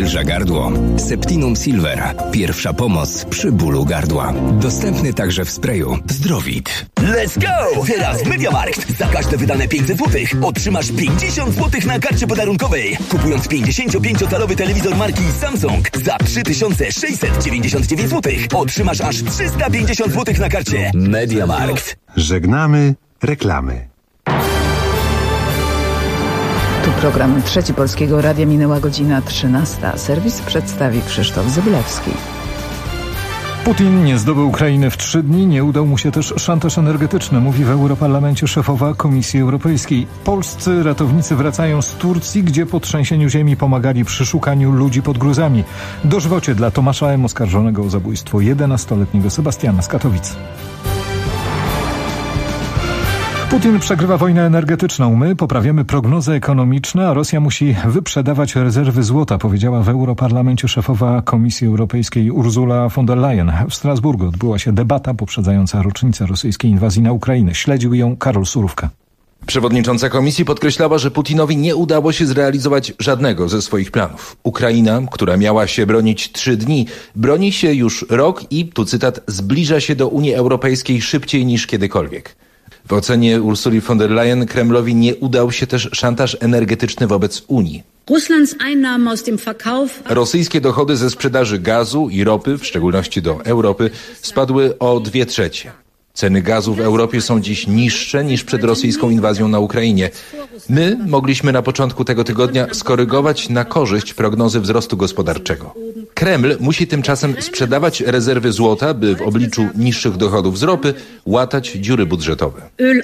nawilża gardło. Septinum Silver. Pierwsza pomoc przy bólu gardła. Dostępny także w sprayu Zdrowit. Let's go! Teraz w MediaMarkt. Za każde wydane 500 zł otrzymasz 50 zł na karcie podarunkowej. Kupując 55-calowy telewizor marki Samsung za 3699 zł otrzymasz aż 350 zł na karcie. MediaMarkt. Żegnamy reklamy. Tu program Trzeci Polskiego Radia, minęła godzina 13. Serwis przedstawi Krzysztof Zyblewski. Putin nie zdobył Ukrainy w 3 dni, nie udał mu się też szantaż energetyczny, mówi w Europarlamencie szefowa Komisji Europejskiej. Polscy ratownicy wracają z Turcji, gdzie po trzęsieniu ziemi pomagali przy szukaniu ludzi pod gruzami. Dożywocie dla Tomasza M., oskarżonego o zabójstwo 11-letniego Sebastiana z Katowic. Putin przegrywa wojnę energetyczną. My poprawiamy prognozy ekonomiczne, a Rosja musi wyprzedawać rezerwy złota, powiedziała w Europarlamencie szefowa Komisji Europejskiej Ursula von der Leyen. W Strasburgu odbyła się debata poprzedzająca rocznicę rosyjskiej inwazji na Ukrainę. Śledził ją Karol Surówka. Przewodnicząca komisji podkreślała, że Putinowi nie udało się zrealizować żadnego ze swoich planów. Ukraina, która miała się bronić 3 dni, broni się już rok i, tu cytat, zbliża się do Unii Europejskiej szybciej niż kiedykolwiek. W ocenie Ursuli von der Leyen Kremlowi nie udał się też szantaż energetyczny wobec Unii. Rosyjskie dochody ze sprzedaży gazu i ropy, w szczególności do Europy, spadły o 2/3. Ceny gazu w Europie są dziś niższe niż przed rosyjską inwazją na Ukrainie. My mogliśmy na początku tego tygodnia skorygować na korzyść prognozy wzrostu gospodarczego. Kreml musi tymczasem sprzedawać rezerwy złota, by w obliczu niższych dochodów z ropy łatać dziury budżetowe.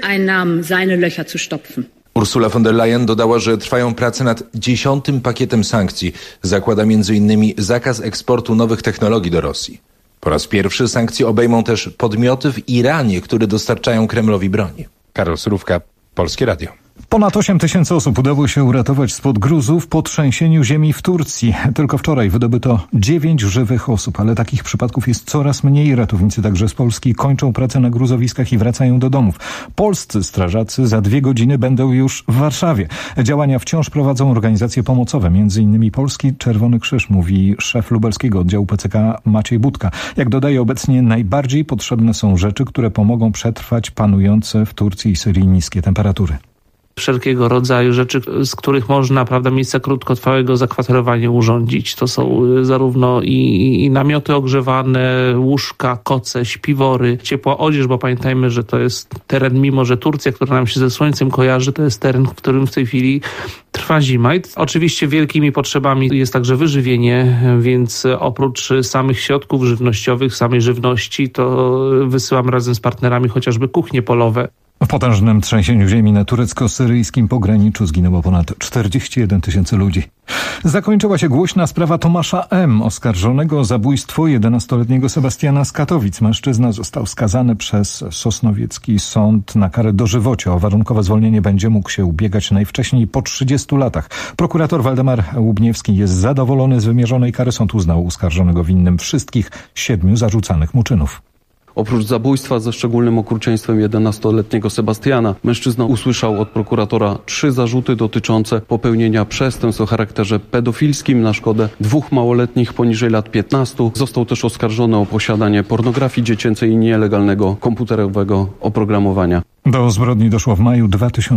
Ursula von der Leyen dodała, że trwają prace nad 10. pakietem sankcji. Zakłada m.in. zakaz eksportu nowych technologii do Rosji. Po raz pierwszy sankcje obejmą też podmioty w Iranie, które dostarczają Kremlowi broni. Karol Surówka, Polskie Radio. Ponad 8 tysięcy osób udało się uratować spod gruzów po trzęsieniu ziemi w Turcji. Tylko wczoraj wydobyto 9 żywych osób, ale takich przypadków jest coraz mniej. Ratownicy także z Polski kończą pracę na gruzowiskach i wracają do domów. Polscy strażacy za 2 godziny będą już w Warszawie. Działania wciąż prowadzą organizacje pomocowe, m.in. Polski Czerwony Krzyż, mówi szef lubelskiego oddziału PCK Maciej Budka. Jak dodaje, obecnie najbardziej potrzebne są rzeczy, które pomogą przetrwać panujące w Turcji i Syrii niskie temperatury. Wszelkiego rodzaju rzeczy, z których można, miejsca krótkotrwałego zakwaterowania urządzić. To są zarówno i namioty ogrzewane, łóżka, koce, śpiwory, ciepła odzież, bo pamiętajmy, że to jest teren, mimo że Turcja, która nam się ze słońcem kojarzy, to jest teren, w którym w tej chwili trwa zima. I oczywiście wielkimi potrzebami jest także wyżywienie, więc oprócz samych środków żywnościowych, samej żywności, to wysyłam razem z partnerami chociażby kuchnie polowe. W potężnym trzęsieniu ziemi na turecko-syryjskim pograniczu zginęło ponad 41 tysięcy ludzi. Zakończyła się głośna sprawa Tomasza M., oskarżonego o zabójstwo 11-letniego Sebastiana z Katowic. Mężczyzna został skazany przez sosnowiecki sąd na karę dożywocia. O warunkowe zwolnienie będzie mógł się ubiegać najwcześniej po 30 latach. Prokurator Waldemar Łubniewski jest zadowolony z wymierzonej kary. Sąd uznał oskarżonego winnym wszystkich 7 zarzucanych mu czynów. Oprócz zabójstwa ze szczególnym okrucieństwem 11-letniego Sebastiana, mężczyzna usłyszał od prokuratora 3 zarzuty dotyczące popełnienia przestępstw o charakterze pedofilskim na szkodę 2 małoletnich poniżej lat 15. Został też oskarżony o posiadanie pornografii dziecięcej i nielegalnego komputerowego oprogramowania. Do zbrodni doszło w maju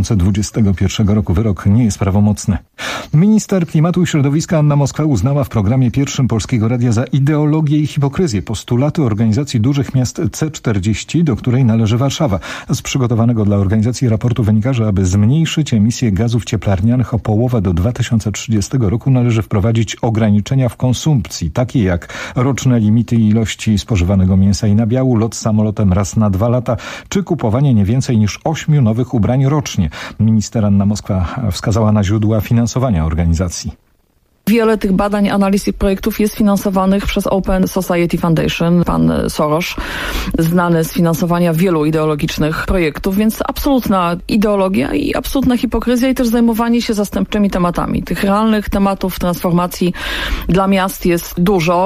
2021 roku. Wyrok nie jest prawomocny. Minister klimatu i środowiska Anna Moskwa uznała w programie pierwszym Polskiego Radia za ideologię i hipokryzję postulaty organizacji dużych miast C40, do której należy Warszawa. Z przygotowanego dla organizacji raportu wynika, że aby zmniejszyć emisję gazów cieplarnianych o połowę do 2030 roku należy wprowadzić ograniczenia w konsumpcji, takie jak roczne limity ilości spożywanego mięsa i nabiału, lot samolotem raz na 2 lata, czy kupowanie nie więcej niż 8 nowych ubrań rocznie. Minister Anna Moskwa wskazała na źródła finansowania organizacji. Wiele tych badań, analiz i projektów jest finansowanych przez Open Society Foundation. Pan Soros, znany z finansowania wielu ideologicznych projektów, więc absolutna ideologia i absolutna hipokryzja i też zajmowanie się zastępczymi tematami. Tych realnych tematów transformacji dla miast jest dużo.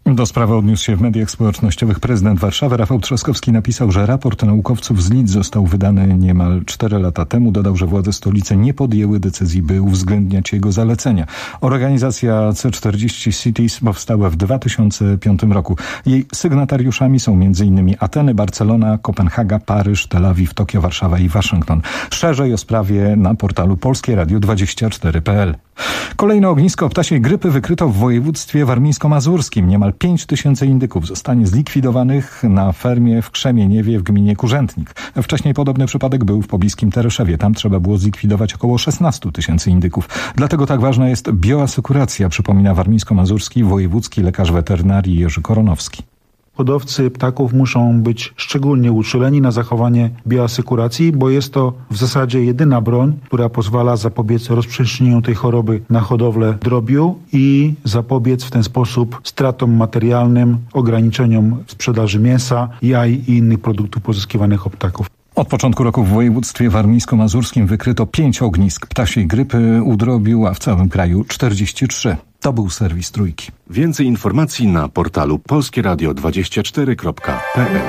Do sprawy odniósł się w mediach społecznościowych prezydent Warszawy. Rafał Trzaskowski napisał, że raport naukowców z Leeds został wydany niemal 4 lata temu. Dodał, że władze stolicy nie podjęły decyzji, by uwzględniać jego zalecenia. Organizacja C40 Cities powstała w 2005 roku. Jej sygnatariuszami są m.in. Ateny, Barcelona, Kopenhaga, Paryż, Tel Awiw, Tokio, Warszawa i Waszyngton. Szerzej o sprawie na portalu polskieradio24.pl. Kolejne ognisko ptasiej grypy wykryto w województwie warmińsko-mazurskim. Niemal 5000 indyków zostanie zlikwidowanych na fermie w Krzemieniewie w gminie Kurzętnik. Wcześniej podobny przypadek był w pobliskim Tereszewie. Tam trzeba było zlikwidować około 16 000 indyków. Dlatego tak ważna jest bioasekuracja, przypomina warmińsko-mazurski wojewódzki lekarz weterynarii Jerzy Koronowski. Hodowcy ptaków muszą być szczególnie uczuleni na zachowanie bioasekuracji, bo jest to w zasadzie jedyna broń, która pozwala zapobiec rozprzestrzenieniu tej choroby na hodowlę drobiu i zapobiec w ten sposób stratom materialnym, ograniczeniom sprzedaży mięsa, jaj i innych produktów pozyskiwanych od ptaków. Od początku roku w województwie warmińsko-mazurskim wykryto 5 ognisk ptasiej grypy u drobiu, a w całym kraju 43. To był serwis Trójki. Więcej informacji na portalu polskieradio24.pl.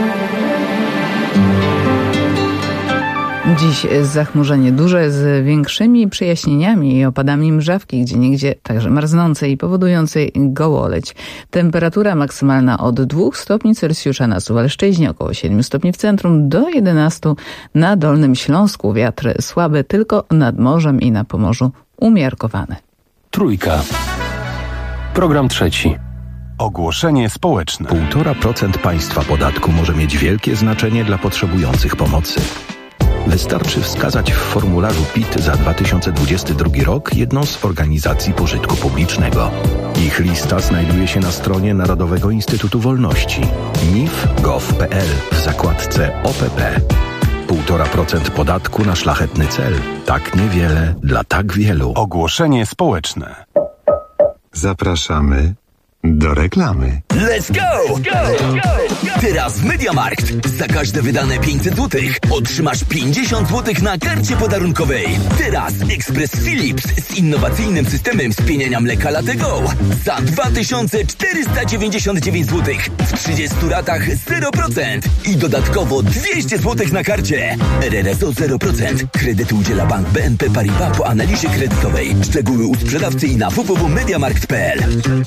Dziś zachmurzenie duże z większymi przejaśnieniami i opadami mrzawki, gdzieniegdzie także marznącej i powodującej gołoleć. Temperatura maksymalna od 2 stopni Celsjusza na Suwalszczyźnie, około 7 stopni w centrum, do 11 na Dolnym Śląsku. Wiatr słaby tylko nad morzem i na Pomorzu umiarkowany. Trójka. Program trzeci. Ogłoszenie społeczne. 1,5% państwa podatku może mieć wielkie znaczenie dla potrzebujących pomocy. Wystarczy wskazać w formularzu PIT za 2022 rok jedną z organizacji pożytku publicznego. Ich lista znajduje się na stronie Narodowego Instytutu Wolności nif.gov.pl w zakładce OPP. 1,5% podatku na szlachetny cel. Tak niewiele dla tak wielu. Ogłoszenie społeczne. Zapraszamy do reklamy. Let's go! Teraz w MediaMarkt za każde wydane 500 zł otrzymasz 50 zł na karcie podarunkowej. Teraz ekspres Philips z innowacyjnym systemem spieniania mleka Latte Go za 2499 zł w 30 ratach 0% i dodatkowo 200 zł na karcie. RRSO 0%. Kredyt udziela Bank BNP Paribas po analizie kredytowej. Szczegóły u sprzedawcy i na www.mediamarkt.pl.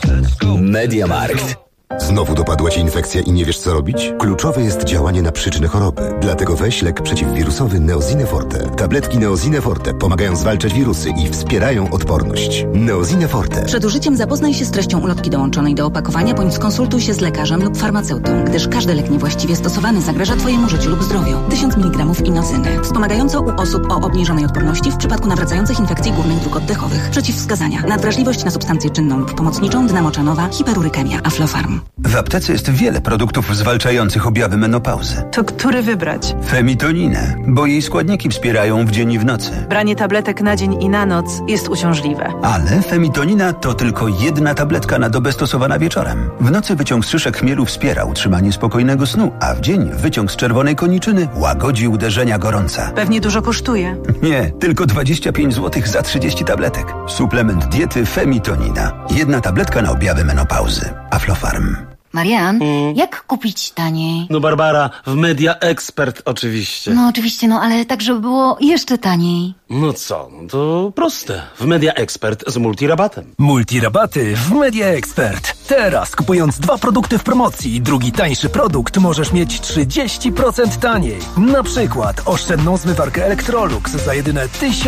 MediaMarkt. Znowu dopadła Cię infekcja i nie wiesz, co robić? Kluczowe jest działanie na przyczynę choroby. Dlatego weź lek przeciwwirusowy Neosine Forte. Tabletki Neosine Forte pomagają zwalczać wirusy i wspierają odporność. Neosine Forte. Przed użyciem zapoznaj się z treścią ulotki dołączonej do opakowania, bądź skonsultuj się z lekarzem lub farmaceutą, gdyż każdy lek niewłaściwie stosowany zagraża Twojemu życiu lub zdrowiu. 1000 mg inozyny. Wspomagająco u osób o obniżonej odporności w przypadku nawracających infekcji górnych dróg oddechowych. Przeciwwskazania. Nadwrażliwość na substancję czynną lub pomocniczą, dynamo-czanowa, hiperurykemia, Aflofarm. W aptece jest wiele produktów zwalczających objawy menopauzy. To który wybrać? Femitoninę, bo jej składniki wspierają w dzień i w nocy. Branie tabletek na dzień i na noc jest uciążliwe. Ale femitonina to tylko jedna tabletka na dobę stosowana wieczorem. W nocy wyciąg z szyszek chmielu wspiera utrzymanie spokojnego snu, a w dzień wyciąg z czerwonej koniczyny łagodzi uderzenia gorąca. Pewnie dużo kosztuje. Nie, tylko 25 zł za 30 tabletek. Suplement diety femitonina. Jedna tabletka na objawy menopauzy. Aflofarm. Marian, jak kupić taniej? No Barbara, w Media Expert oczywiście. No oczywiście, ale tak, żeby było jeszcze taniej. No co, to proste. W Media Expert z multirabatem. Multirabaty w Media Expert. Teraz kupując 2 produkty w promocji i drugi tańszy produkt możesz mieć 30% taniej. Na przykład oszczędną zmywarkę Electrolux za jedyne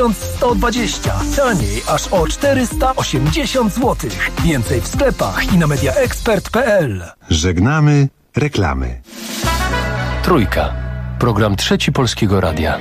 1120. Taniej aż o 480 zł. Więcej w sklepach i na mediaexpert.pl. Żegnamy reklamy. Trójka. Program trzeci Polskiego Radia.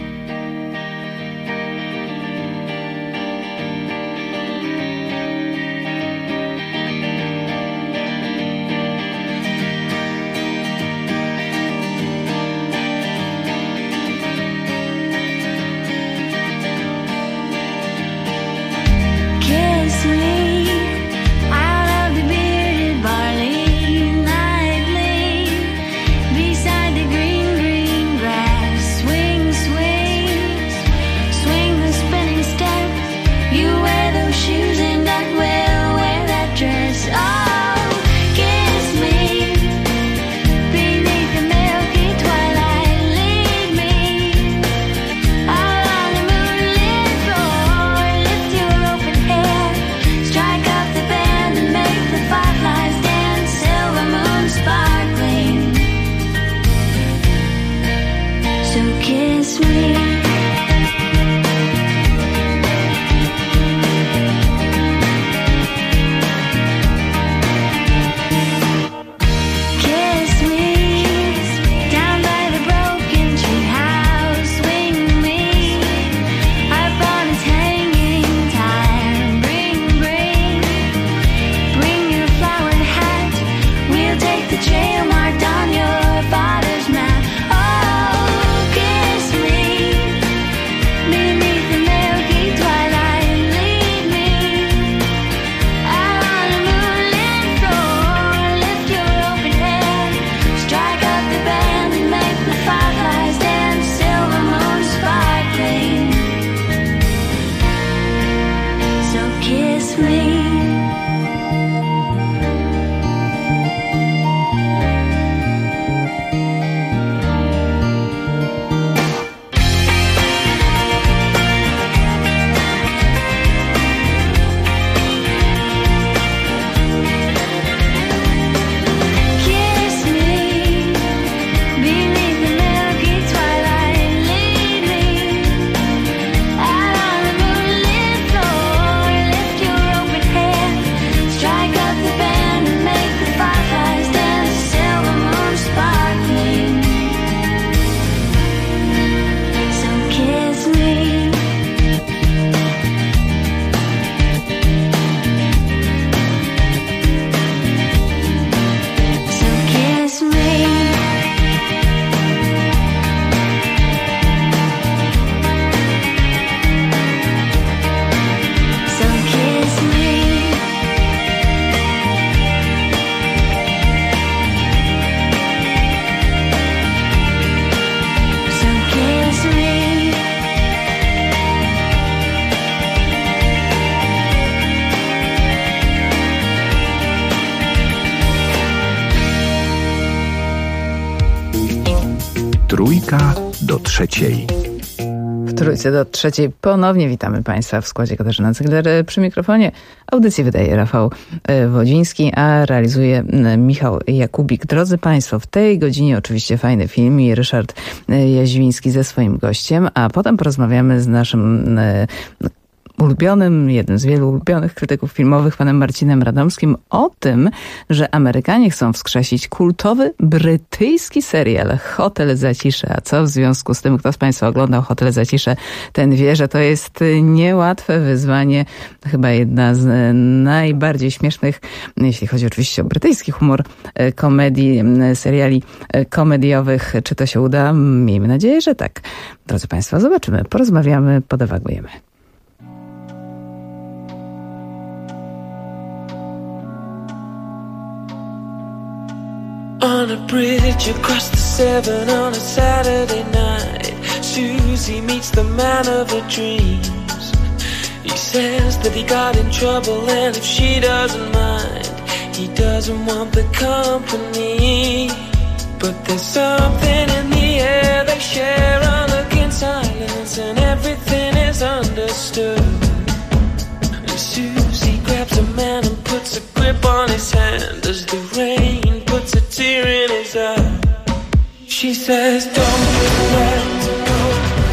Beside the green, green grass, swing, swing. Trójka do trzeciej. W Trójce do trzeciej ponownie witamy Państwa w składzie Katarzyna Cygler. Przy mikrofonie audycję wydaje Rafał Wodziński, a realizuje Michał Jakubik. Drodzy Państwo, w tej godzinie oczywiście fajny film i Ryszard Jaźwiński ze swoim gościem, a potem porozmawiamy z naszym ulubionym, jednym z wielu ulubionych krytyków filmowych, panem Marcinem Radomskim, o tym, że Amerykanie chcą wskrzesić kultowy brytyjski serial Hotel Zacisze. A co w związku z tym, kto z Państwa oglądał Hotel Zacisze, ten wie, że to jest niełatwe wyzwanie. Chyba jedna z najbardziej śmiesznych, jeśli chodzi oczywiście o brytyjski humor, komedii, seriali komediowych. Czy to się uda? Miejmy nadzieję, że tak. Drodzy Państwo, zobaczymy, porozmawiamy, podewagujemy. On a bridge across the Severn on a Saturday night, Susie meets the man of her dreams. He says that he got in trouble and if she doesn't mind, he doesn't want the company. But there's something in the air they share, a look in silence and everything is understood. And Susie grabs a man and puts a grip on his hand as the rain puts a tear in his eye. She says, don't let go,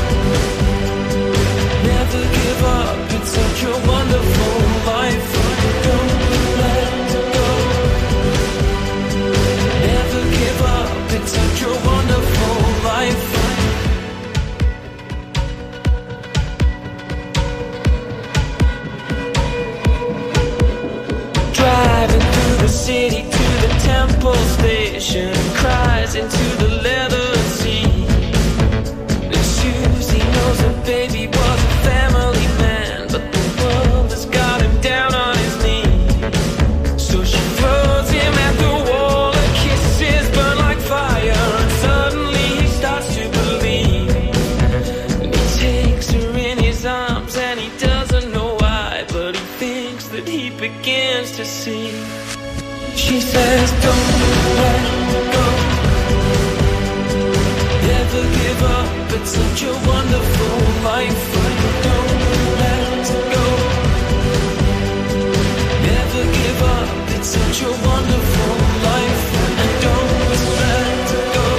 never give up, it's such a wonderful life. Don't let go, never give up, it's such a wonderful life. Driving through the city to the Temple Station, cries into the leather seat. And Susie knows her baby was a family man, but the world has got him down on his knees. So she throws him at the wall, her kisses burn like fire, and suddenly he starts to believe. And he takes her in his arms and he doesn't know why, but he thinks that he begins to see. She says, don't let go, never give up, it's such a wonderful life. Don't let go, never give up, it's such a wonderful life. And don't let go,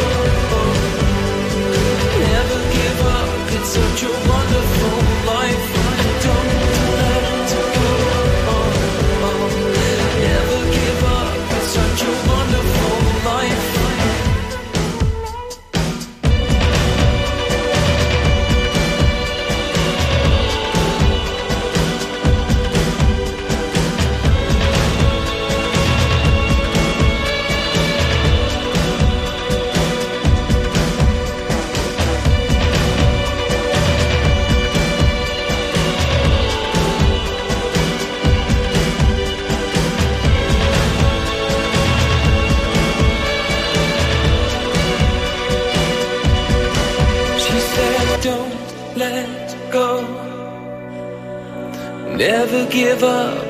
never give up, it's such a wonderful life. And don't let go, never give up, it's such a wonderful life. Never give up,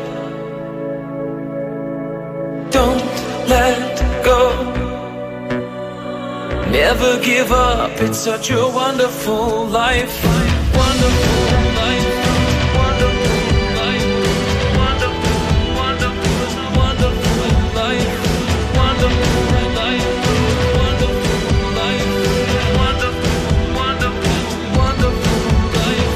don't let go, never give up, it's such a wonderful life, wonderful life, wonderful life, wonderful, wonderful, wonderful life, wonderful life, wonderful life, wonderful, wonderful, wonderful life.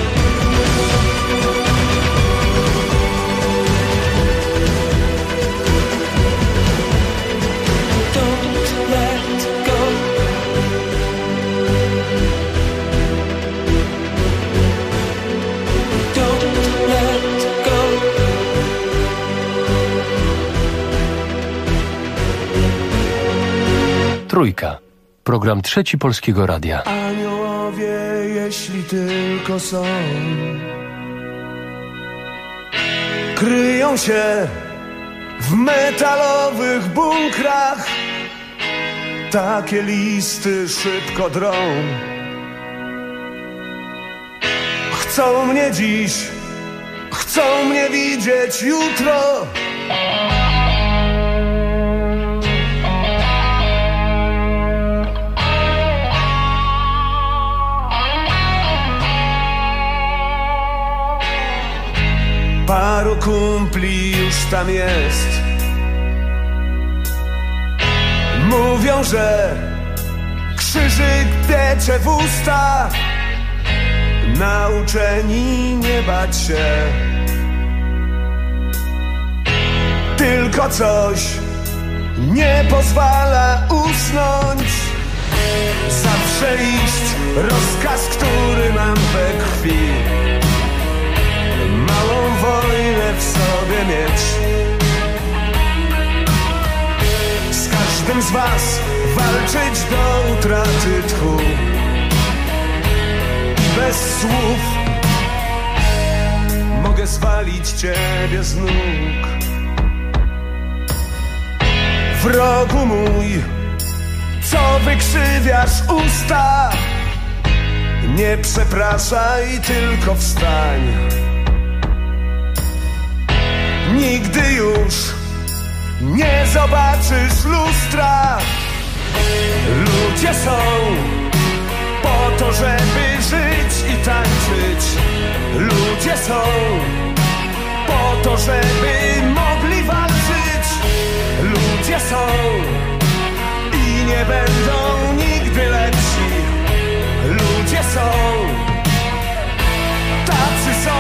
Trójka. Program Trzeci Polskiego Radia. Aniołowie, jeśli tylko są, kryją się w metalowych bunkrach. Takie listy szybko drą. Chcą mnie dziś, chcą mnie widzieć jutro. Paru kumpli już tam jest. Mówią, że krzyżyk piecze w usta, nauczeni nie bać się. Tylko coś nie pozwala usnąć. Zawsze iść, rozkaz, który mam we krwi. Małą wojnę w sobie mieć. Z każdym z was walczyć do utraty tchu. I bez słów mogę zwalić ciebie z nóg. Wrogu mój, co wykrzywiasz usta, nie przepraszaj, tylko wstań. Nigdy już nie zobaczysz lustra. Ludzie są po to, żeby żyć i tańczyć. Ludzie są po to, żeby mogli walczyć. Ludzie są i nie będą nigdy lepsi. Ludzie są, tacy są.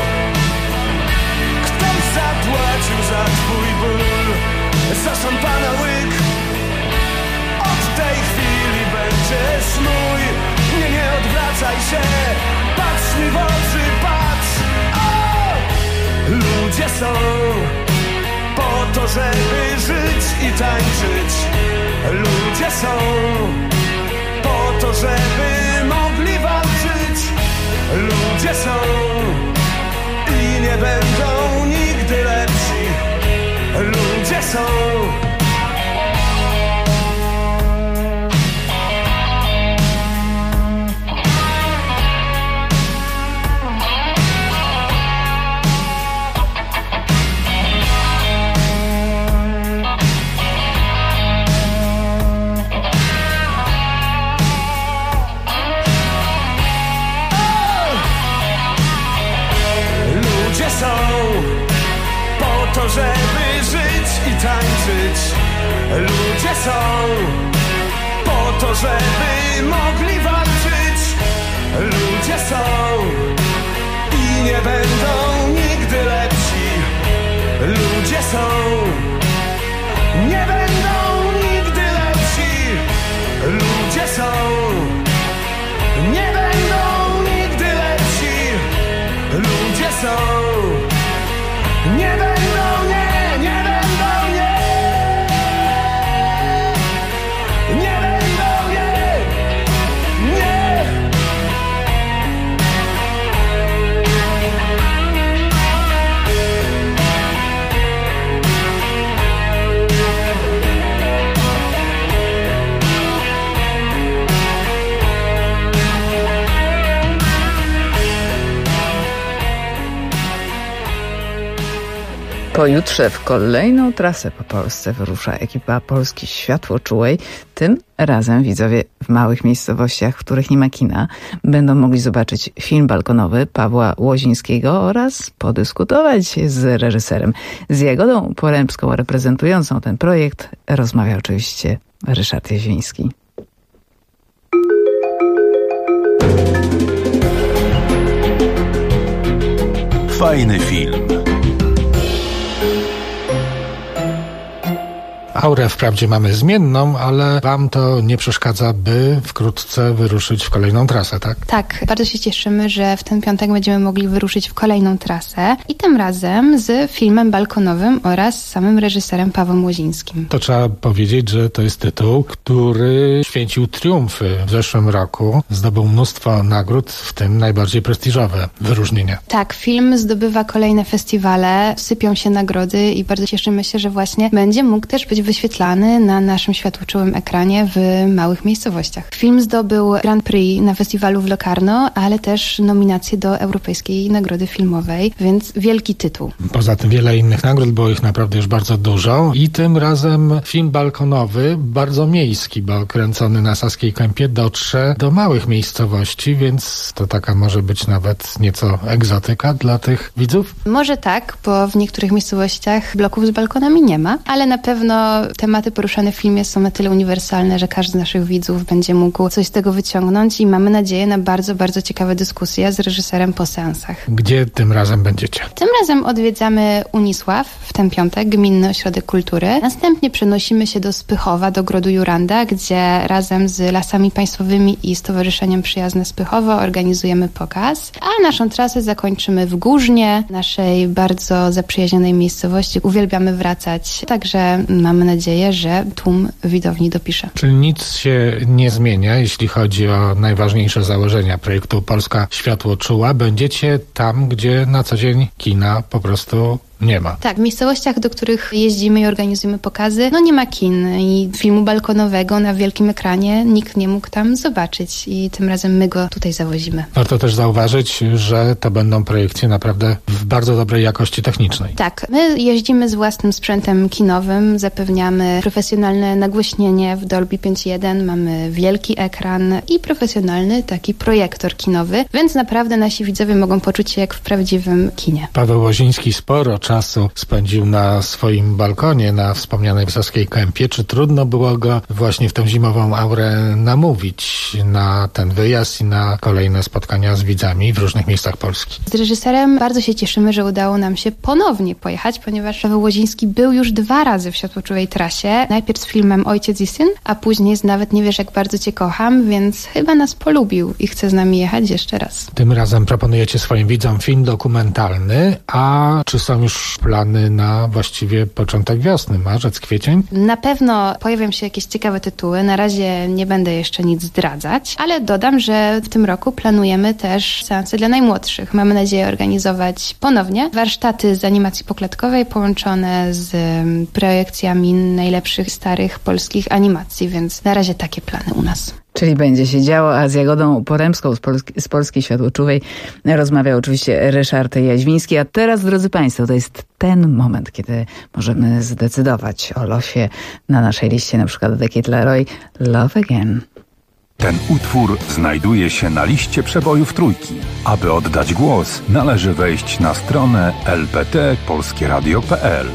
Ktoś zapłacił za twój ból, za szampana łyk. Od tej chwili będziesz mój. Nie odwracaj się, patrz mi w oczy, patrz. O! Ludzie są po to, żeby żyć i tańczyć. Ludzie są po to, żeby mogli walczyć. Ludzie są i nie będą nigdy lepsi. Ludzie są. Ludzie są po to, żeby żyć i tańczyć. Ludzie są po to, żeby mogli walczyć. Ludzie są i nie będą nigdy lepsi. Ludzie są, nie będą nigdy lepsi. Ludzie są, nie będą nigdy lepsi. Ludzie są, nie będą, nie będą, nie będą, nie. Pojutrze w kolejną trasę po Polsce wyrusza ekipa Polski Światłoczułej. Tym razem widzowie w małych miejscowościach, w których nie ma kina, będą mogli zobaczyć film balkonowy Pawła Łozińskiego oraz podyskutować z reżyserem. Z Jagodą Porębską, reprezentującą ten projekt, rozmawia oczywiście Ryszard Jaźwiński. Fajny film. Aurę wprawdzie mamy zmienną, ale wam to nie przeszkadza, by wkrótce wyruszyć w kolejną trasę, tak? Tak, bardzo się cieszymy, że w ten piątek będziemy mogli wyruszyć w kolejną trasę i tym razem z filmem balkonowym oraz samym reżyserem Pawłem Łozińskim. To trzeba powiedzieć, że to jest tytuł, który święcił triumfy w zeszłym roku. Zdobył mnóstwo nagród, w tym najbardziej prestiżowe wyróżnienia. Tak, film zdobywa kolejne festiwale, sypią się nagrody i bardzo cieszymy się, że właśnie będzie mógł też być wyświetlany na naszym światłoczułym ekranie w małych miejscowościach. Film zdobył Grand Prix na festiwalu w Locarno, ale też nominację do Europejskiej Nagrody Filmowej, więc wielki tytuł. Poza tym wiele innych nagród, było ich naprawdę już bardzo dużo i tym razem film balkonowy, bardzo miejski, bo kręcony na Saskiej Kępie, dotrze do małych miejscowości, więc to taka może być nawet nieco egzotyka dla tych widzów? Może tak, bo w niektórych miejscowościach bloków z balkonami nie ma, ale na pewno tematy poruszane w filmie są na tyle uniwersalne, że każdy z naszych widzów będzie mógł coś z tego wyciągnąć i mamy nadzieję na bardzo, bardzo ciekawe dyskusje z reżyserem po seansach. Gdzie tym razem będziecie? Tym razem odwiedzamy Unisław w ten piątek, Gminny Ośrodek Kultury. Następnie przenosimy się do Spychowa, do Grodu Juranda, gdzie razem z Lasami Państwowymi i Stowarzyszeniem Przyjazne Spychowo organizujemy pokaz, a naszą trasę zakończymy w Górznie, naszej bardzo zaprzyjaźnionej miejscowości. Uwielbiamy wracać, także mamy nadzieję, że tłum widowni dopisze. Czyli nic się nie zmienia, jeśli chodzi o najważniejsze założenia projektu Polska Światłoczuła. Będziecie tam, gdzie na co dzień kina po prostu nie ma. Tak, w miejscowościach, do których jeździmy i organizujemy pokazy, nie ma kin i filmu balkonowego na wielkim ekranie nikt nie mógł tam zobaczyć i tym razem my go tutaj zawozimy. Warto też zauważyć, że to będą projekcje naprawdę w bardzo dobrej jakości technicznej. Tak, my jeździmy z własnym sprzętem kinowym, zapewniamy profesjonalne nagłośnienie w Dolby 5.1, mamy wielki ekran i profesjonalny taki projektor kinowy, więc naprawdę nasi widzowie mogą poczuć się jak w prawdziwym kinie. Paweł Łoziński sporo czasu spędził na swoim balkonie na wspomnianej Saskiej Kępie. Czy trudno było go właśnie w tą zimową aurę namówić na ten wyjazd i na kolejne spotkania z widzami w różnych miejscach Polski? Z reżyserem bardzo się cieszymy, że udało nam się ponownie pojechać, ponieważ Paweł Łoziński był już 2 razy w światłoczułej trasie. Najpierw z filmem Ojciec i Syn, a później z Nawet nie wiesz, jak bardzo cię kocham, więc chyba nas polubił i chce z nami jechać jeszcze raz. Tym razem proponujecie swoim widzom film dokumentalny, a czy są już plany na właściwie początek wiosny, marzec, kwiecień? Na pewno pojawią się jakieś ciekawe tytuły. Na razie nie będę jeszcze nic zdradzać, ale dodam, że w tym roku planujemy też seanse dla najmłodszych. Mamy nadzieję organizować ponownie warsztaty z animacji poklatkowej połączone z projekcjami najlepszych starych polskich animacji, więc na razie takie plany u nas. Czyli będzie się działo, a z Jagodą Poremską z Polskiej Światłoczułej rozmawiał oczywiście Ryszard Jaźwiński. A teraz, drodzy Państwo, to jest ten moment, kiedy możemy zdecydować o losie na naszej liście, na przykład The Kid Laroi, Love Again. Ten utwór znajduje się na liście przebojów Trójki. Aby oddać głos, należy wejść na stronę lpt.polskieradio.pl.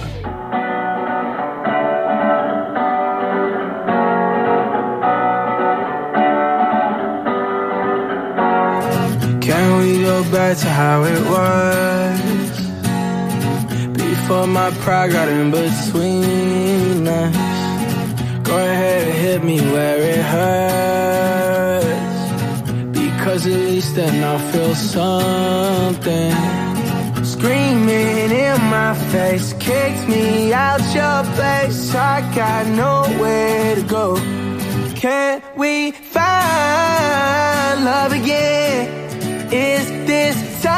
Can we go back to how it was before my pride got in between us? Go ahead and hit me where it hurts, because at least then I'll feel something. Screaming in my face, kicked me out your place. I got nowhere to go. Can we find love again? Is this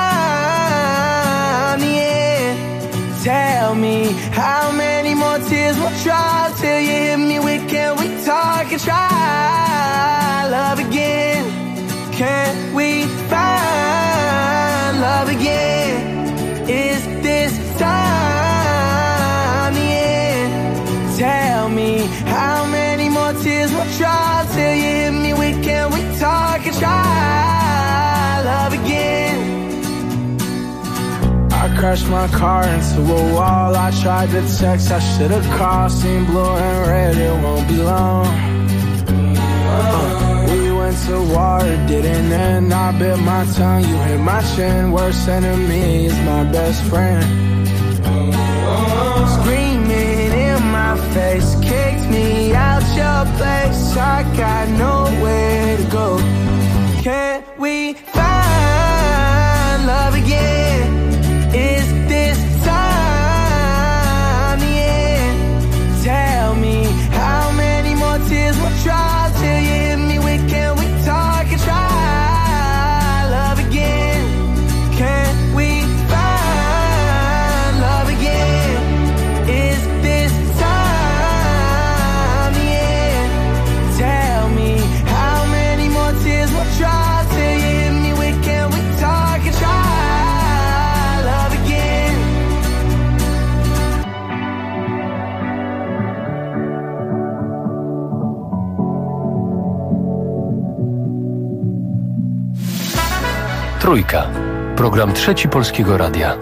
time the end? Tell me how many more tears will drop till you hit me with can we talk and try love again? Can we find love again? Is this time the end? Tell me how many more tears will drop till you hit me with can we talk and try love again? I crashed my car into a wall. I tried to text, I should've called. Seen blue and red, it won't be long. We went to war, it didn't end. I bit my tongue, you hit my chin. Worst enemy is my best friend. Screaming in my face, kicked me out your place. I got nowhere to go. Can we find love again? Is this time the end? Tell me how many more tears will drop till you hit me with can we talk and try love again? Can we find love again? Trójka. Program Trzeci Polskiego Radia.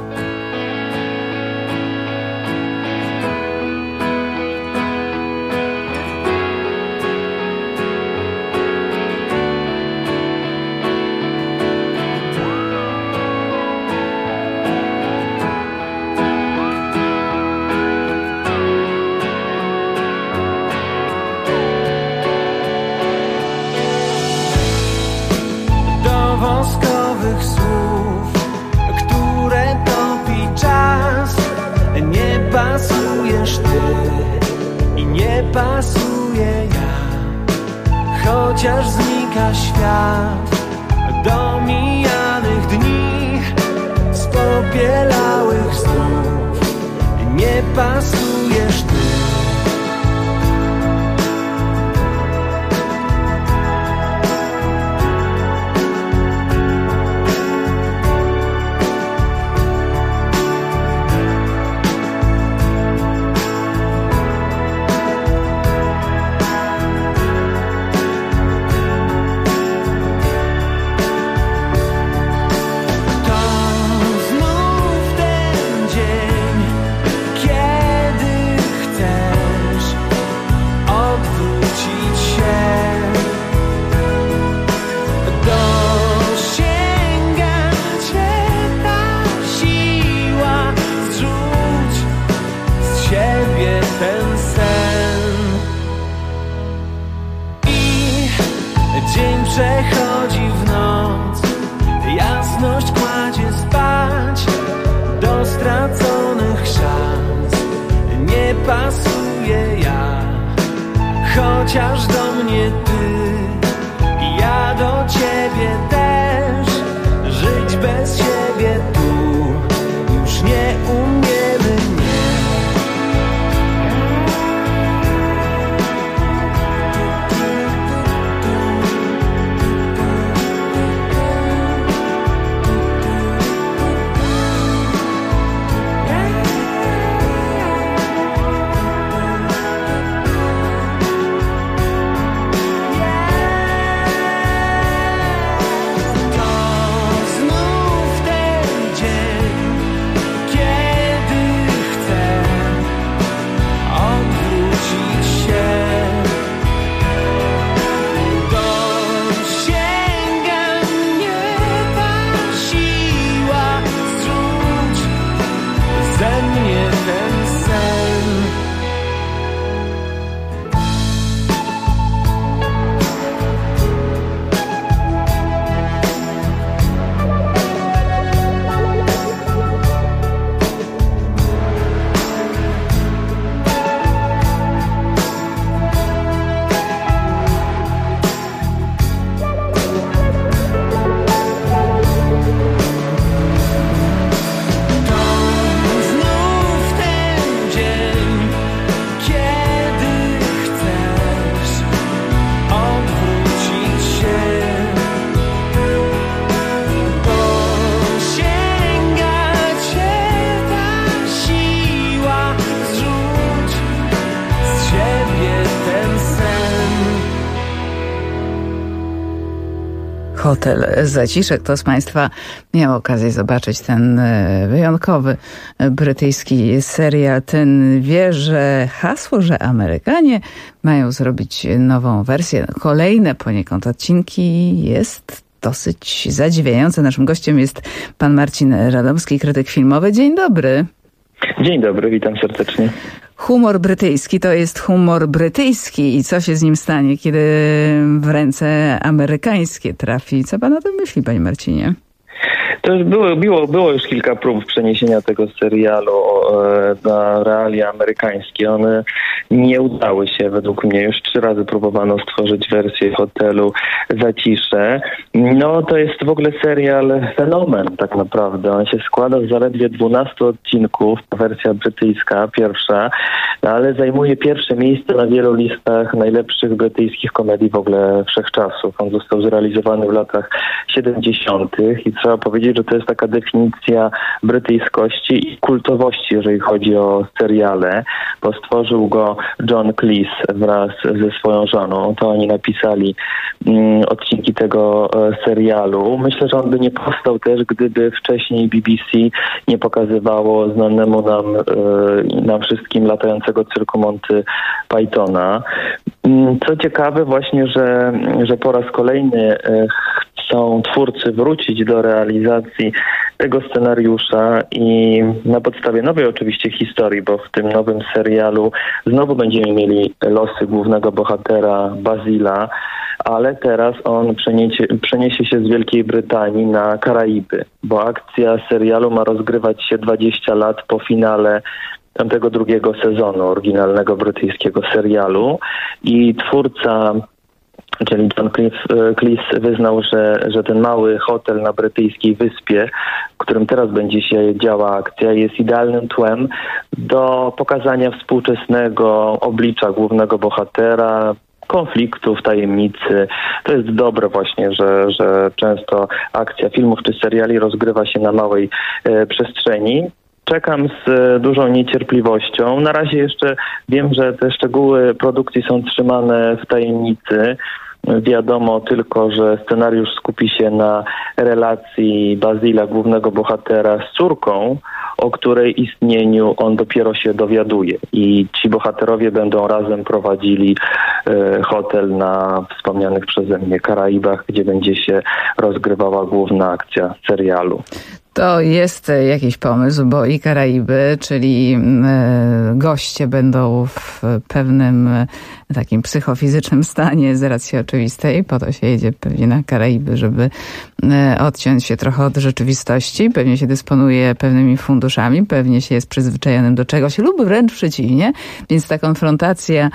Woskowych słów, które topi czas. Nie pasujesz ty i nie pasuję ja. Chociaż znika świat do mijanych dni, z popielałych snów. Nie pasujesz ty. Przechodzi w noc, jasność kładzie spać do straconych szans. Nie pasuje ja, chociaż do mnie ty i ja do ciebie też. Żyć bez siebie tu już nie umiemy, nie. Hotel Zaciszek. Kto z Państwa miał okazję zobaczyć ten wyjątkowy brytyjski serial, ten wie, że hasło, że Amerykanie mają zrobić nową wersję, kolejne poniekąd odcinki, jest dosyć zadziwiające. Naszym gościem jest pan Marcin Radomski, krytyk filmowy. Dzień dobry. Dzień dobry, witam serdecznie. Humor brytyjski to jest humor brytyjski i co się z nim stanie, kiedy w ręce amerykańskie trafi? Co pan o tym myśli, panie Marcinie? To już było już kilka prób przeniesienia tego serialu na realia amerykańskie. One nie udały się według mnie. Już 3 razy próbowano stworzyć wersję Hotelu Zacisze. No to jest w ogóle serial fenomen tak naprawdę. On się składa z zaledwie 12 odcinków. Wersja brytyjska, pierwsza, ale zajmuje pierwsze miejsce na wielu listach najlepszych brytyjskich komedii w ogóle wszechczasów. On został zrealizowany w latach 70. i trzeba powiedzieć, że to jest taka definicja brytyjskości i kultowości, jeżeli chodzi o seriale, bo stworzył go John Cleese wraz ze swoją żoną. To oni napisali odcinki tego serialu. Myślę, że on by nie powstał też, gdyby wcześniej BBC nie pokazywało znanemu nam wszystkim latającego cyrku Monty Pythona. Co ciekawe właśnie, że po raz kolejny chcą twórcy wrócić do realizacji tego scenariusza i na podstawie nowej oczywiście historii, bo w tym nowym serialu znowu będziemy mieli losy głównego bohatera Bazila, ale teraz on przeniesie się z Wielkiej Brytanii na Karaiby, bo akcja serialu ma rozgrywać się 20 lat po finale tamtego drugiego sezonu oryginalnego brytyjskiego serialu i twórca, czyli John Cleese, wyznał, że ten mały hotel na brytyjskiej wyspie, w którym teraz będzie się działa akcja, jest idealnym tłem do pokazania współczesnego oblicza głównego bohatera, konfliktów, tajemnicy. To jest dobre właśnie, że często akcja filmów czy seriali rozgrywa się na małej przestrzeni. Czekam z dużą niecierpliwością. Na razie jeszcze wiem, że te szczegóły produkcji są trzymane w tajemnicy. Wiadomo tylko, że scenariusz skupi się na relacji Bazila, głównego bohatera, z córką, o której istnieniu on dopiero się dowiaduje. I ci bohaterowie będą razem prowadzili hotel na wspomnianych przeze mnie Karaibach, gdzie będzie się rozgrywała główna akcja serialu. To jest jakiś pomysł, bo i Karaiby, czyli goście będą w pewnym takim psychofizycznym stanie z racji oczywistej. Po to się jedzie pewnie na Karaiby, żeby odciąć się trochę od rzeczywistości. Pewnie się dysponuje pewnymi funduszami, pewnie się jest przyzwyczajonym do czegoś lub wręcz przeciwnie. Więc ta konfrontacja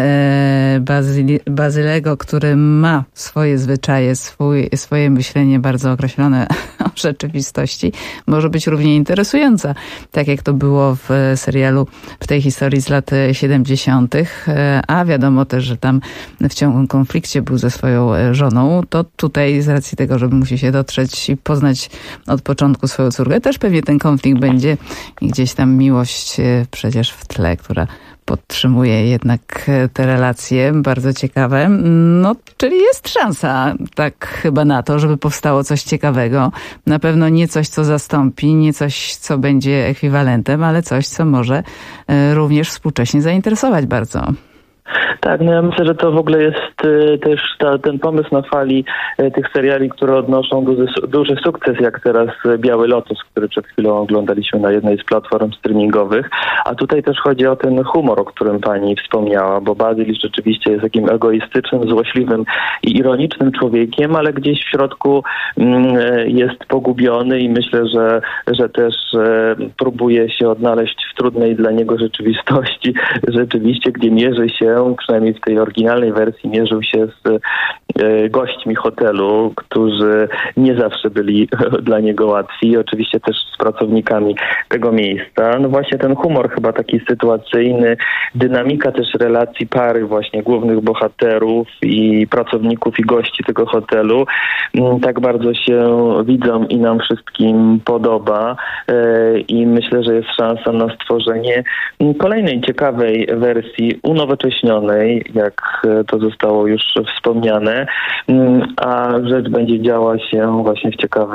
Bazylego, który ma swoje zwyczaje, swoje myślenie bardzo określone o rzeczywistości, może być równie interesująca, tak jak to było w serialu, w tej historii z lat 70., a wiadomo też, że tam w ciągłym konflikcie był ze swoją żoną, to tutaj z racji tego, że musi się dotrzeć i poznać od początku swoją córkę, też pewnie ten konflikt będzie i gdzieś tam miłość przecież w tle, która podtrzymuje jednak te relacje, bardzo ciekawe. No, czyli jest szansa tak chyba na to, żeby powstało coś ciekawego. Na pewno nie coś, co zastąpi, nie coś, co będzie ekwiwalentem, ale coś, co może również współcześnie zainteresować bardzo. Tak, no ja myślę, że to w ogóle jest też ten pomysł na fali tych seriali, które odnoszą duży sukces, jak teraz Biały Lotos, który przed chwilą oglądaliśmy na jednej z platform streamingowych. A tutaj też chodzi o ten humor, o którym pani wspomniała, bo Bazyl rzeczywiście jest takim egoistycznym, złośliwym i ironicznym człowiekiem, ale gdzieś w środku jest pogubiony i myślę, że też próbuje się odnaleźć w trudnej dla niego rzeczywistości, rzeczywiście, gdzie mierzy się, przynajmniej w tej oryginalnej wersji, mierzył się z gośćmi hotelu, którzy nie zawsze byli dla niego łatwi, oczywiście też z pracownikami tego miejsca. No właśnie ten humor chyba taki sytuacyjny, dynamika też relacji pary właśnie głównych bohaterów i pracowników i gości tego hotelu tak bardzo się widzom i nam wszystkim podoba i myślę, że jest szansa na stworzenie kolejnej ciekawej wersji unowocześnionej, jak to zostało już wspomniane, a rzecz będzie działa się właśnie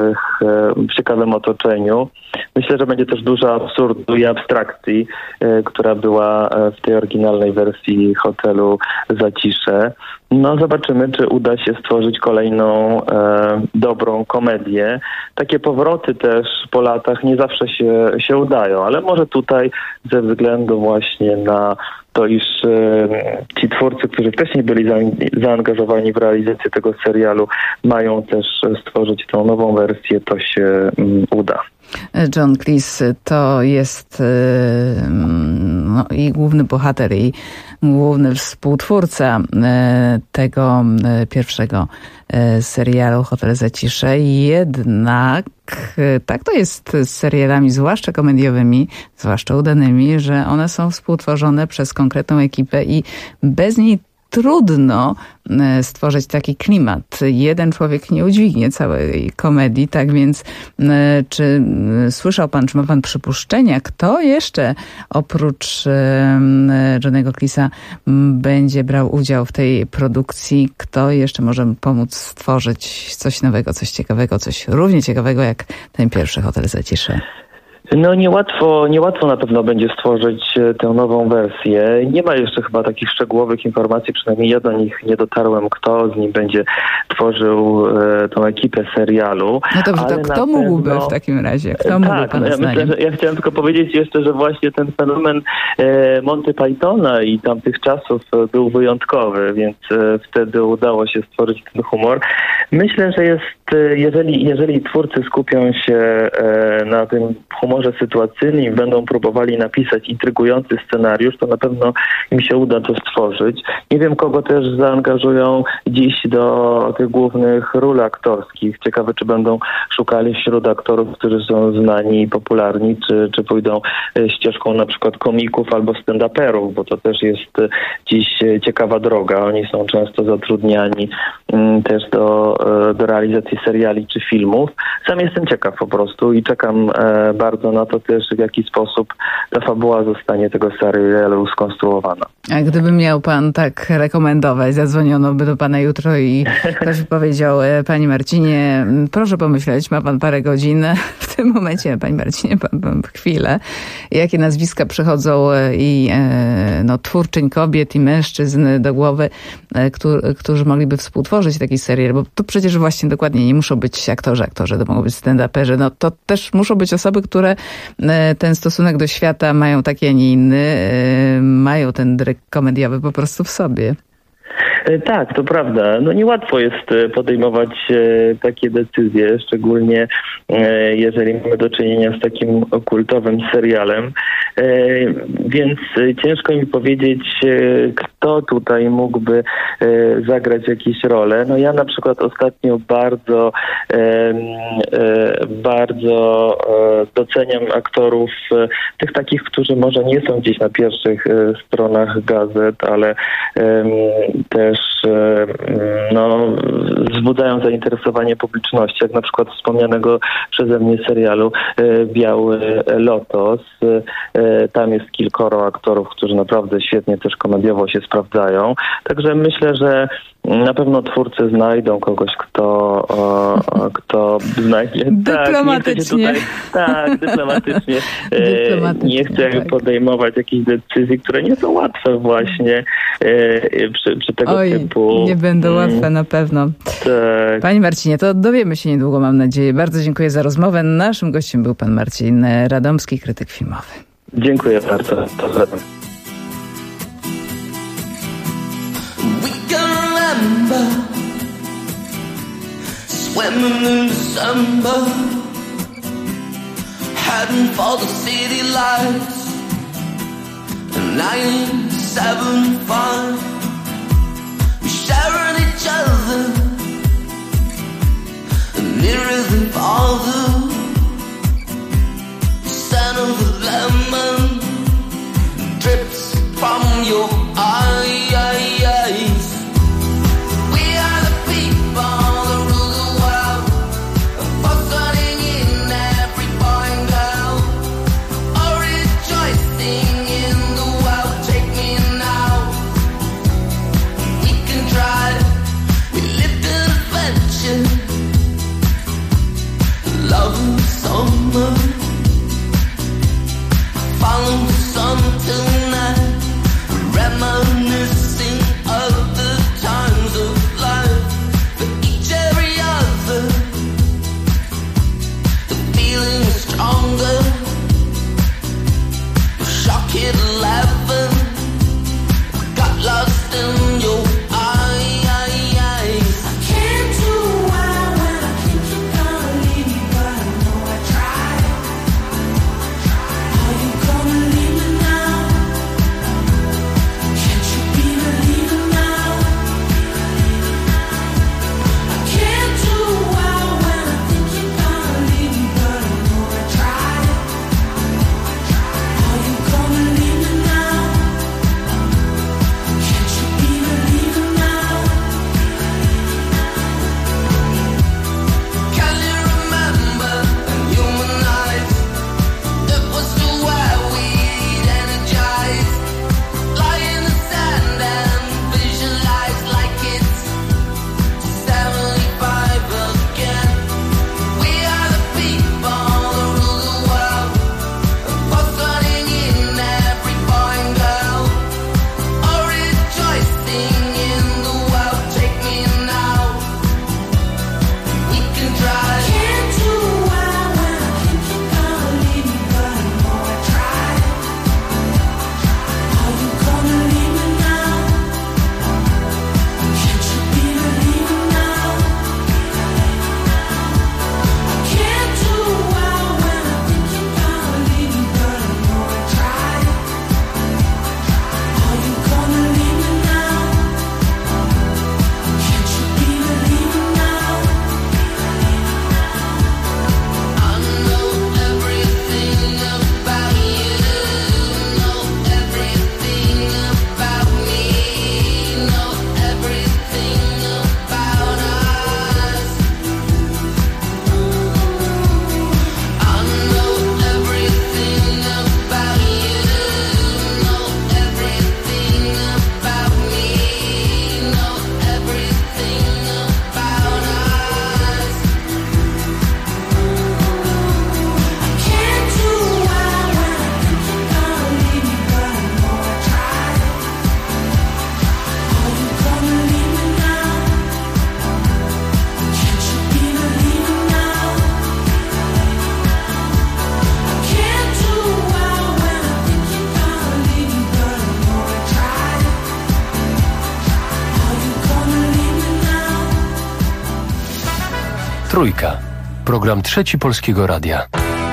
w ciekawym otoczeniu. Myślę, że będzie też dużo absurdu i abstrakcji, która była w tej oryginalnej wersji hotelu Zacisze. No zobaczymy, czy uda się stworzyć kolejną dobrą komedię. Takie powroty też po latach nie zawsze się udają, ale może tutaj ze względu właśnie na to, iż ci twórcy, którzy wcześniej byli zaangażowani w realizację tego serialu, mają też stworzyć tą nową wersję, to się uda. John Cleese to jest i główny bohater, i główny współtwórca tego pierwszego serialu Hotel Zacisze. Jednak tak to jest z serialami, zwłaszcza komediowymi, zwłaszcza udanymi, że one są współtworzone przez konkretną ekipę i bez niej trudno stworzyć taki klimat. Jeden człowiek nie udźwignie całej komedii, tak więc czy słyszał pan, czy ma pan przypuszczenia, kto jeszcze oprócz Johnny'ego Cleese'a będzie brał udział w tej produkcji? Kto jeszcze może pomóc stworzyć coś nowego, coś ciekawego, coś równie ciekawego jak ten pierwszy Hotel Zacisze? No niełatwo na pewno będzie stworzyć tę nową wersję. Nie ma jeszcze chyba takich szczegółowych informacji, przynajmniej ja do nich nie dotarłem, kto z nim będzie tworzył tą ekipę serialu. No dobrze, to kto mógłby w takim razie? Kto mógłby pana zdaniem? Ja chciałem tylko powiedzieć jeszcze, że właśnie ten fenomen Monty Pythona i tamtych czasów był wyjątkowy, więc wtedy udało się stworzyć ten humor. Myślę, że jest, jeżeli twórcy skupią się na tym humorze sytuacyjnym i będą próbowali napisać intrygujący scenariusz, to na pewno im się uda to stworzyć. Nie wiem, kogo też zaangażują dziś do tych głównych ról aktorskich. Ciekawe, czy będą szukali wśród aktorów, którzy są znani i popularni, czy pójdą ścieżką na przykład komików albo stand-uperów, bo to też jest dziś ciekawa droga. Oni są często zatrudniani też do realizacji seriali czy filmów. Sam jestem ciekaw po prostu i czekam bardzo na to też, w jaki sposób ta fabuła zostanie tego serialu skonstruowana. A gdyby miał pan tak rekomendować, zadzwoniono by do pana jutro i ktoś by powiedział: Panie Marcinie, proszę pomyśleć, ma pan parę godzin. W tym momencie, panie Marcinie, pan chwilę. Jakie nazwiska przychodzą i twórczyń kobiet i mężczyzn do głowy, którzy mogliby współtworzyć taki serial, bo to przecież właśnie dokładnie nie muszą być aktorzy, to mogą być stand-uperzy. No to też muszą być osoby, które ten stosunek do świata mają taki, a nie inny, mają ten dryk komediowy po prostu w sobie. Tak, to prawda. No niełatwo jest podejmować takie decyzje, szczególnie jeżeli mamy do czynienia z takim kultowym serialem. Więc ciężko mi powiedzieć, kto tutaj mógłby zagrać jakieś role. No ja na przykład ostatnio bardzo doceniam aktorów, tych takich, którzy może nie są gdzieś na pierwszych stronach gazet, ale też wzbudzają zainteresowanie publiczności, jak na przykład wspomnianego przeze mnie serialu Biały Lotos. Tam jest kilkoro aktorów, którzy naprawdę świetnie też komediowo się sprawdzają. Także myślę, że na pewno twórcy znajdą kogoś, kto znajdzie. Dyplomatycznie. Dyplomatycznie. Nie chcę podejmować jakichś decyzji, które nie są łatwe właśnie przy tego typu. Nie będą łatwe na pewno. Tak. Panie Marcinie, to dowiemy się niedługo, mam nadzieję. Bardzo dziękuję za rozmowę. Naszym gościem był pan Marcin Radomski, krytyk filmowy. Dziękuję bardzo. Pozdrawiam. Swimming in December, heading for the city lights. 975, we sharing each other, nearer than farther. Scent of the lemon drips from your eyes. Follow the sun tonight, reminisce. Trójka. Program Trzeci Polskiego Radia.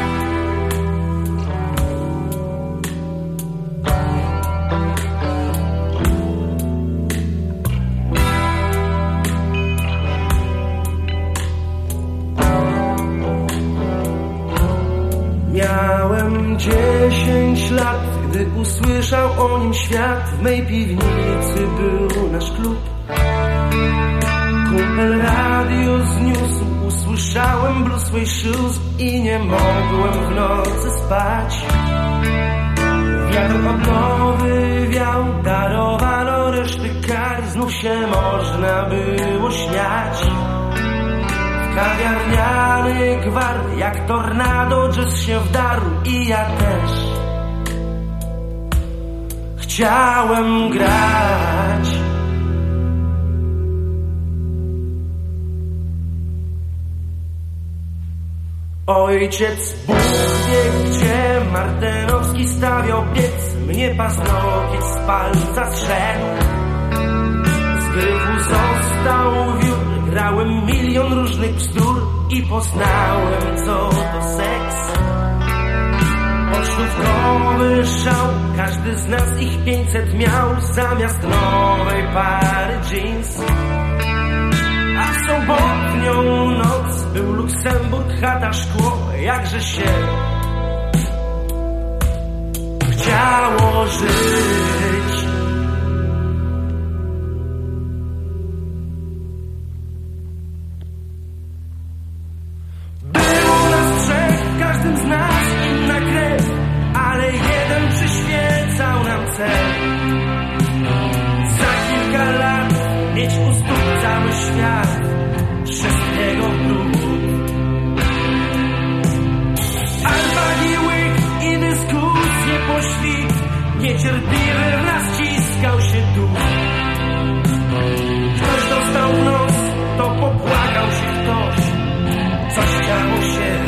Miałem 10 lat, gdy usłyszał o nim świat. W mej piwnicy był nasz klub. Kumpel radio zniósł, usłyszałem Blue Suede Shoes i nie mogłem w nocy spać. Wiatr odnowy wiał, darowano reszty kar, znów się można było śmiać. W kawiarniany gwar, jak tornado jazz się wdarł i ja też chciałem grać. Ojciec Bóg wie, gdzie Martenowski stawiał piec. Mnie paznokieć z palca zszedł. Z gryfu został wiór. Grałem milion różnych bzdur i poznałem, co to seks. Pocztówkowy szał, każdy z nas ich 500 miał. Zamiast nowej pary jeans. A w sobotnią noc był Luksemburg, chata, szkło, jakże się chciało żyć. Było nas trzech, każdym z nas inna krew, ale jeden przyświecał nam cel. Za kilka lat mieć u stóp cały świat, wszystkiego w brud. Alwagi, łyk i dyskusje po świt, niecierpliwy raz ciskał się duch. Ktoś dostał w nos, to popłakał się ktoś, coś działo się.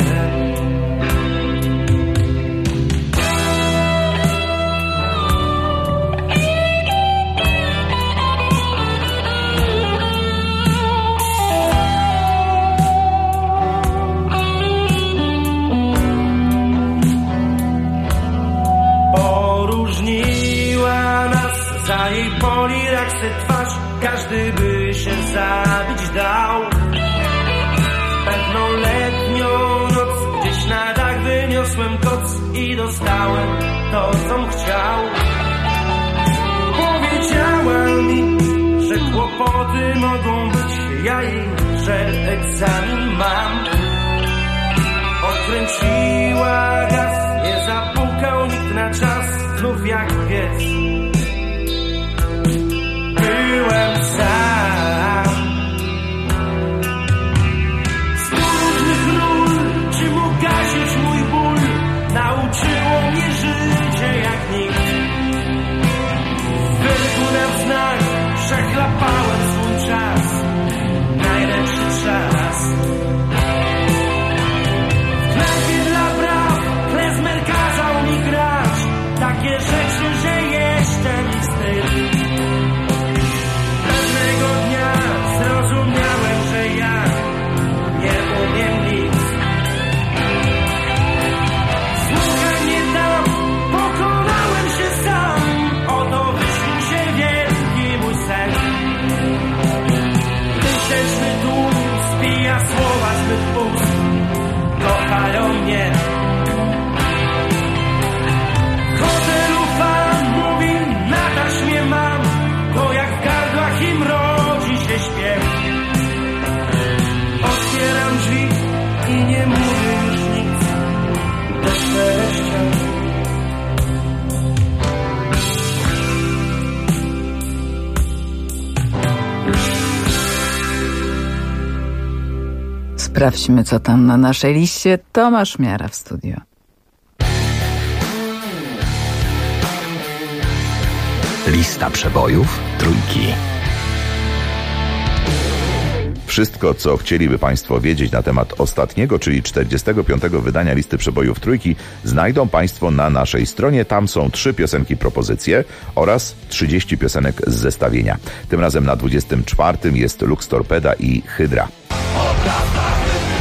Za jej poliraksy twarz każdy by się zabić dał. Pewną letnią noc gdzieś na dach wyniosłem koc i dostałem to, com chciał. Powiedziała mi, że kłopoty mogą być, ja jej, że egzamin mam. Odkręciła gaz, nie zapukał nikt na czas, znów jak pies. Byłem sam. Z różnych ról, czym ugasić mój ból, nauczyło mnie życie jak nikt. W wyrku na znak przechlapałem swój czas, najlepszy czas. W knajpie dla braw klezmer kazał mi grać takie rzeczy, że jeszcze mi wstyd. Pewnego dnia zrozumiałem, że ja nie umiem nic. Słuchaj mnie tam, pokonałem się sam. Oto wyśnił się wielki mój sen. Tysięczny tłum spija słowa z mych ust. Kochają mnie. W hotelu fan mówi, na taśmie mam. To jak w gardłach im rodzi się śpiew. Otwieram drzwi i nie mówię już nic. Do szczęścia. Sprawdźmy, co tam na naszej liście. Tomasz Miara w studio. Lista przebojów Trójki. Wszystko, co chcieliby Państwo wiedzieć na temat ostatniego, czyli 45. wydania listy przebojów Trójki, znajdą Państwo na naszej stronie. Tam są 3 piosenki propozycje oraz 30 piosenek z zestawienia. Tym razem na 24. jest Lux Torpeda i Hydra. Obraz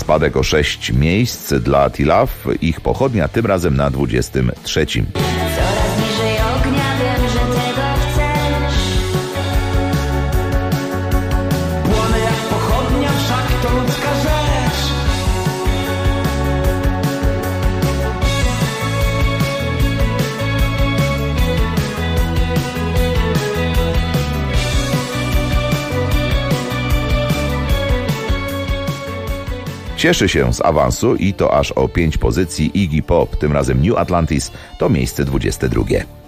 Spadek o 6 miejsc dla T-Love. Ich pochodnia tym razem na 23. Coraz bliżej ognia, wiem, że tego chcesz. Płonę jak pochodnia, wszak to ludzka rzecz. Cieszy się z awansu i to aż o 5 pozycji Iggy Pop, tym razem New Atlantis, to miejsce 22.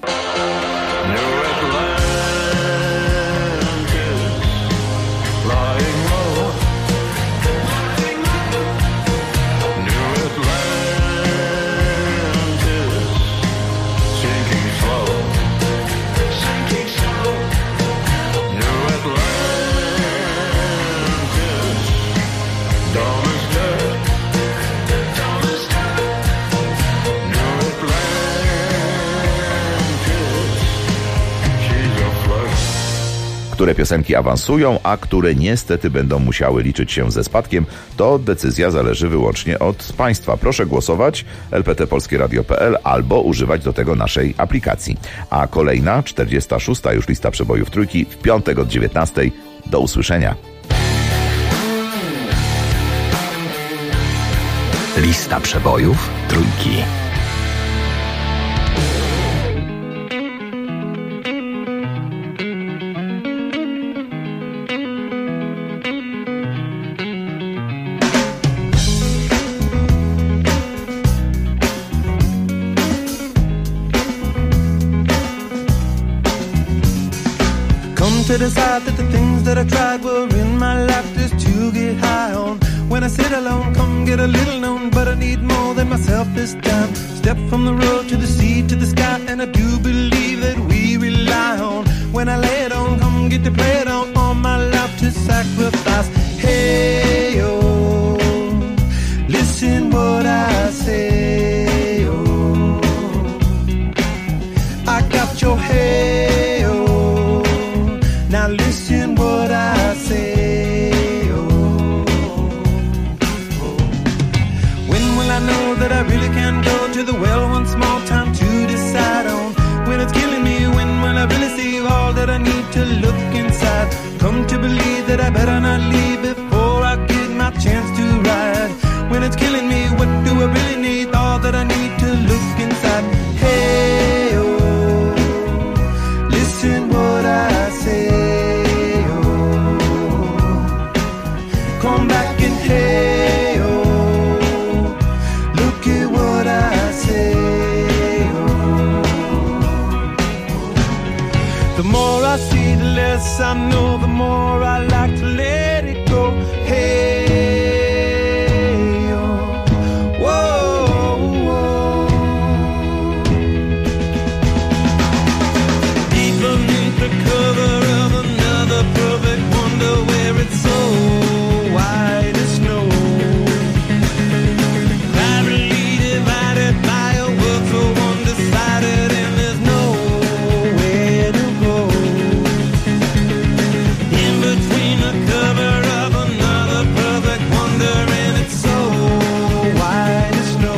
Które piosenki awansują, a które niestety będą musiały liczyć się ze spadkiem, to decyzja zależy wyłącznie od Państwa. Proszę głosować lptpolskieradio.pl albo używać do tego naszej aplikacji. A kolejna, 46. już lista przebojów trójki w piątek od 19. Do usłyszenia. Lista przebojów trójki. To decide that the things that I tried were in my life just to get high on. When I sit alone, come get a little known, but I need more than myself this time. Step from the road to the sea to the sky, and I do believe that we rely on. When I lay it on, come get to play it on, all my life to sacrifice. Hey, oh, listen what I say, oh, I got your hey, oh. Now listen what I say, oh, oh. When will I know that I really can go to the well one small time to decide on? When it's killing me, when will I really see all that I need to look inside? Come to believe that I better not leave before I get my chance to ride. When it's killing me, what do I really need? All that I need to look inside. Hey, oh, listen what I say. Come back and hey, oh, look at what I say, oh. The more I see, the less I know, the more I like to let it go. Hey, oh, whoa, whoa. Deep beneath the cover of another perfect wonder where it's so white as snow, privately divided by a world so undecided, and there's nowhere to go. In between the cover of another perfect wonder, and it's so white as snow.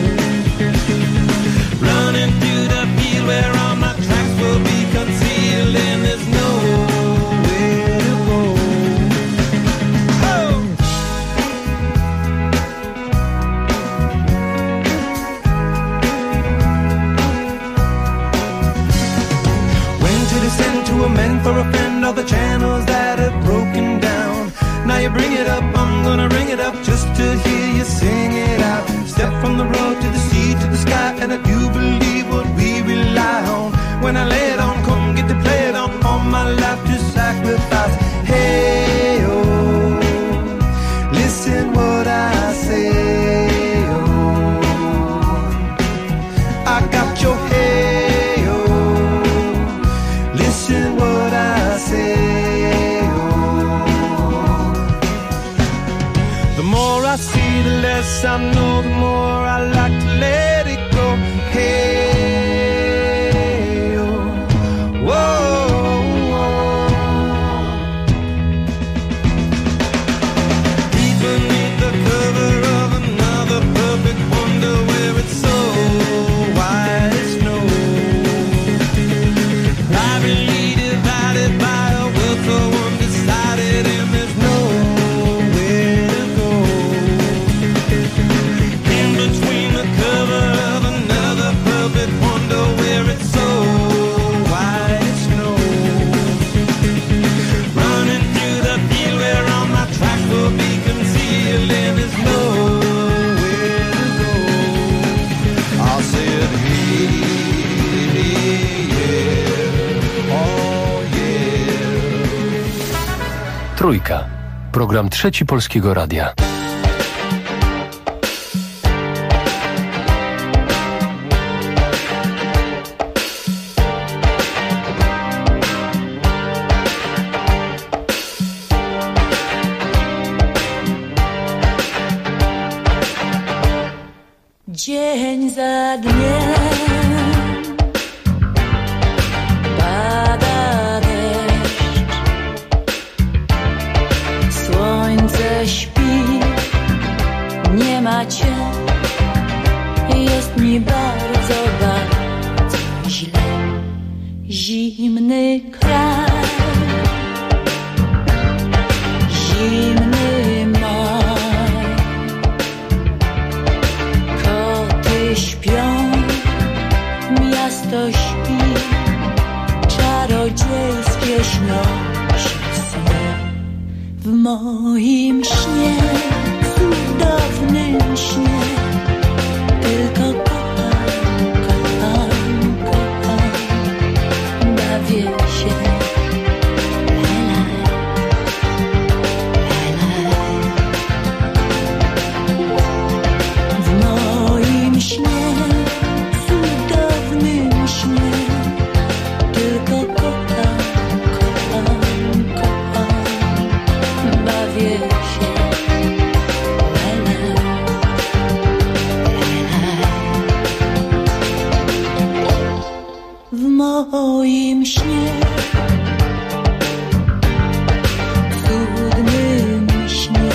Running through the field where all my tracks will be concealed, and there's nowhere to go. To amend for a friend all the channels that have broken down. Now you bring it up, I'm gonna ring it up just to hear you sing it out. Step from the road to the sea to the sky, and I do believe what we rely on. When I lay it on, come get to play it on, all my life to sacrifice. Hey, oh, listen what I say, oh, I got your hey, oh, listen what I say, oh. The more I see, the less I know, the more I like to let it go. Hey, oh, whoa, whoa. Deep beneath the cover Trójka. Program Trzeci Polskiego Radia. Dzień za dniem pada deszcz, słońce śpi, nie ma cię, jest mi bardzo, bardzo źle. Zimny kraj, zimny maj, koty śpią, miasto śpi, czarodziejskie śnią się sny. W moim śnie, cudownym śnie, tylko kocham, kocham, kocham, bawię się. W moim śnie, cudownym śnie, tylko kocham, kocham, kocham, bawię się. W moim śnie, cudnym śnie,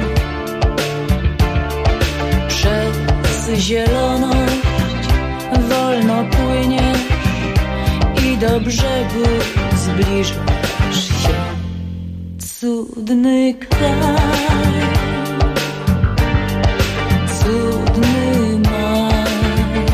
przez zieloność wolno płyniesz i do brzegu zbliżasz się. Cudny kraj, cudny maj,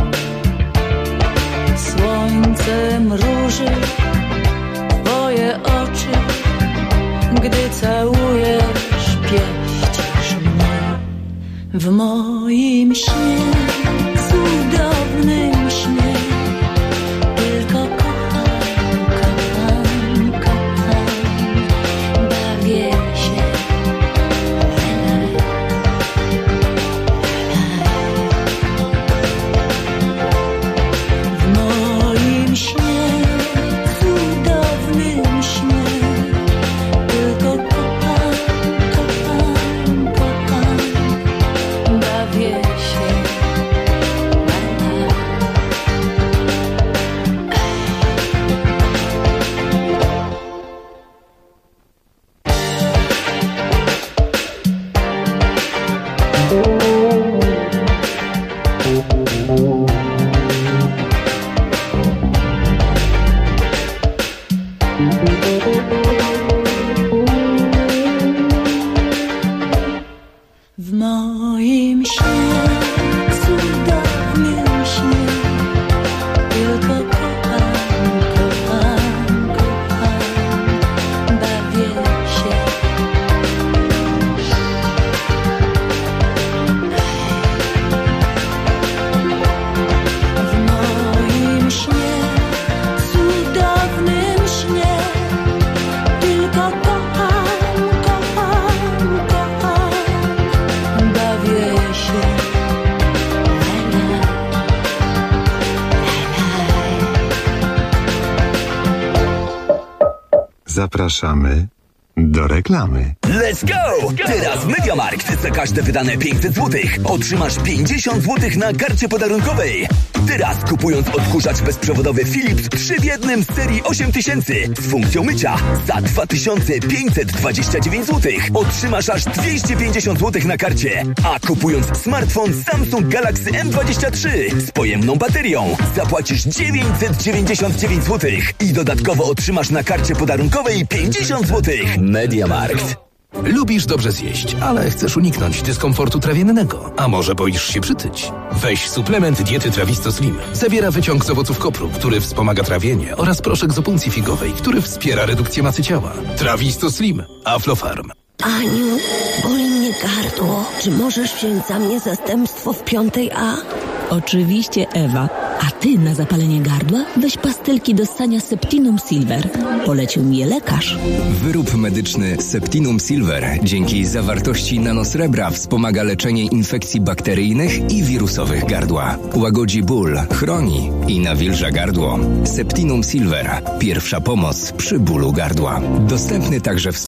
słońce mruży twoje oczy, gdy całujesz, pieścisz mnie. W moim śnie, cudownym śnie, tylko kocham, kocham, kocham, bawię się. W moim śnie, cudownym śnie, tylko kocham, kocham, kocham, bawię się. W moim śnie, cudownym śnie, tylko kocham, kocham, kocham, bawię się. W moim śnie, cudownym śnie, tylko kocham, kocham, kocham, bawię się. Zapraszamy do reklamy. Let's go! Teraz MediaMarkt. Za każde wydane 500 zł otrzymasz 50 zł na karcie podarunkowej. Teraz kupując odkurzacz bezprzewodowy Philips 3 w 1 z serii 8000 z funkcją mycia za 2529 zł otrzymasz aż 250 zł na karcie. A kupując smartfon Samsung Galaxy M23 z pojemną baterią zapłacisz 999 zł i dodatkowo otrzymasz na karcie podarunkowej 50 zł. MediaMarkt. Lubisz dobrze zjeść, ale chcesz uniknąć dyskomfortu trawiennego. A może boisz się przytyć? Weź suplement diety Trawisto Slim. Zawiera wyciąg z owoców kopru, który wspomaga trawienie, oraz proszek z opuncji figowej, który wspiera redukcję masy ciała. Trawisto Slim. Aflofarm. Aniu, boli mnie gardło. Czy możesz wziąć za mnie zastępstwo w 5A? Oczywiście, Ewa. A ty na zapalenie gardła weź pastylki do ssania Septinum Silver. Polecił mi je lekarz. Wyrób medyczny Septinum Silver dzięki zawartości nanosrebra wspomaga leczenie infekcji bakteryjnych i wirusowych gardła. Łagodzi ból, chroni i nawilża gardło. Septinum Silver. Pierwsza pomoc przy bólu gardła. Dostępny także w